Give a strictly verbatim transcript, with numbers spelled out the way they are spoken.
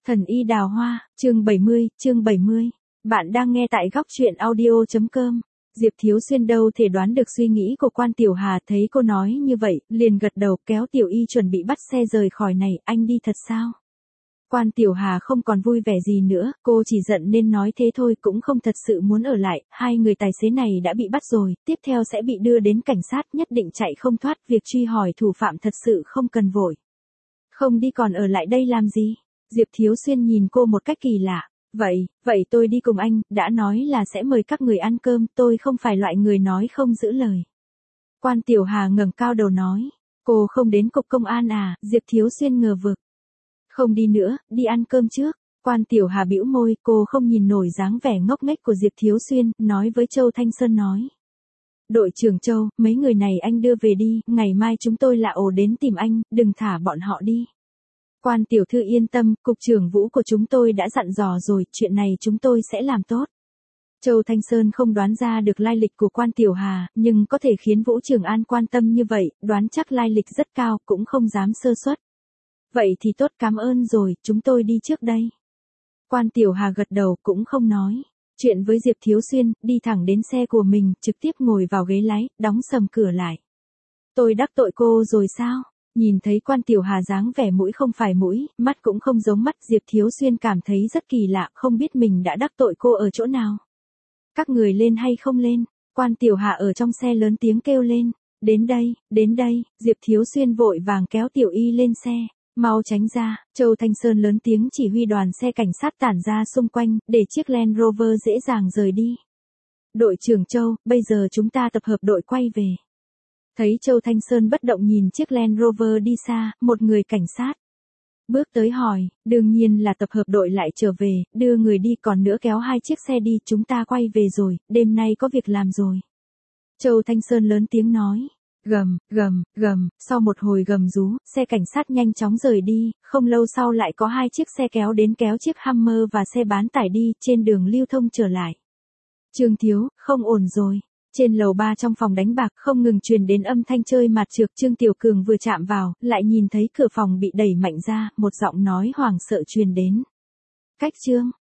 Thần y đào hoa, chương bảy mươi, chương bảy mươi. Bạn đang nghe tại góc truyện audio chấm com. Diệp Thiếu Xuyên đâu thể đoán được suy nghĩ của Quan Tiểu Hà, thấy cô nói như vậy, liền gật đầu kéo Tiểu Y chuẩn bị bắt xe rời khỏi này, anh đi thật sao? Quan Tiểu Hà không còn vui vẻ gì nữa, cô chỉ giận nên nói thế thôi, cũng không thật sự muốn ở lại, hai người tài xế này đã bị bắt rồi, tiếp theo sẽ bị đưa đến cảnh sát, nhất định chạy không thoát, việc truy hỏi thủ phạm thật sự không cần vội. Không đi còn ở lại đây làm gì? Diệp Thiếu Xuyên nhìn cô một cách kỳ lạ. Vậy, vậy tôi đi cùng anh, đã nói là sẽ mời các người ăn cơm, tôi không phải loại người nói không giữ lời. Quan Tiểu Hà ngẩng cao đầu nói, cô không đến cục công an à? Diệp Thiếu Xuyên ngờ vực. Không đi nữa, đi ăn cơm trước. Quan Tiểu Hà bĩu môi, cô không nhìn nổi dáng vẻ ngốc nghếch của Diệp Thiếu Xuyên, nói với Châu Thanh Sơn nói. Đội trưởng Châu, mấy người này anh đưa về đi, ngày mai chúng tôi lạ ồ đến tìm anh, đừng thả bọn họ đi. Quan tiểu thư yên tâm, cục trưởng Vũ của chúng tôi đã dặn dò rồi, chuyện này chúng tôi sẽ làm tốt. Châu Thanh Sơn không đoán ra được lai lịch của Quan Tiểu Hà, nhưng có thể khiến Vũ Trường An quan tâm như vậy, đoán chắc lai lịch rất cao, cũng không dám sơ suất. Vậy thì tốt, cảm ơn rồi, chúng tôi đi trước đây. Quan Tiểu Hà gật đầu cũng không nói chuyện với Diệp Thiếu Xuyên, đi thẳng đến xe của mình, trực tiếp ngồi vào ghế lái, đóng sầm cửa lại. Tôi đắc tội cô rồi sao? Nhìn thấy Quan Tiểu Hà dáng vẻ mũi không phải mũi, mắt cũng không giống mắt, Diệp Thiếu Xuyên cảm thấy rất kỳ lạ, không biết mình đã đắc tội cô ở chỗ nào. Các người lên hay không lên? Quan Tiểu Hà ở trong xe lớn tiếng kêu lên. Đến đây, đến đây, Diệp Thiếu Xuyên vội vàng kéo Tiểu Y lên xe. Mau tránh ra, Châu Thanh Sơn lớn tiếng chỉ huy đoàn xe cảnh sát tản ra xung quanh, để chiếc Land Rover dễ dàng rời đi. Đội trưởng Châu, bây giờ chúng ta tập hợp đội quay về. Thấy Châu Thanh Sơn bất động nhìn chiếc Land Rover đi xa, một người cảnh sát bước tới hỏi, đương nhiên là tập hợp đội lại trở về, đưa người đi, còn nữa kéo hai chiếc xe đi, chúng ta quay về rồi, đêm nay có việc làm rồi. Châu Thanh Sơn lớn tiếng nói, gầm, gầm, gầm, sau một hồi gầm rú, xe cảnh sát nhanh chóng rời đi, không lâu sau lại có hai chiếc xe kéo đến kéo chiếc Hummer và xe bán tải đi, trên đường lưu thông trở lại. Trương Thiếu, không ổn rồi. Trên lầu ba trong phòng đánh bạc không ngừng truyền đến âm thanh chơi mạt trược, Trương Tiểu Cường vừa chạm vào, lại nhìn thấy cửa phòng bị đẩy mạnh ra, một giọng nói hoảng sợ truyền đến. Cách Trương,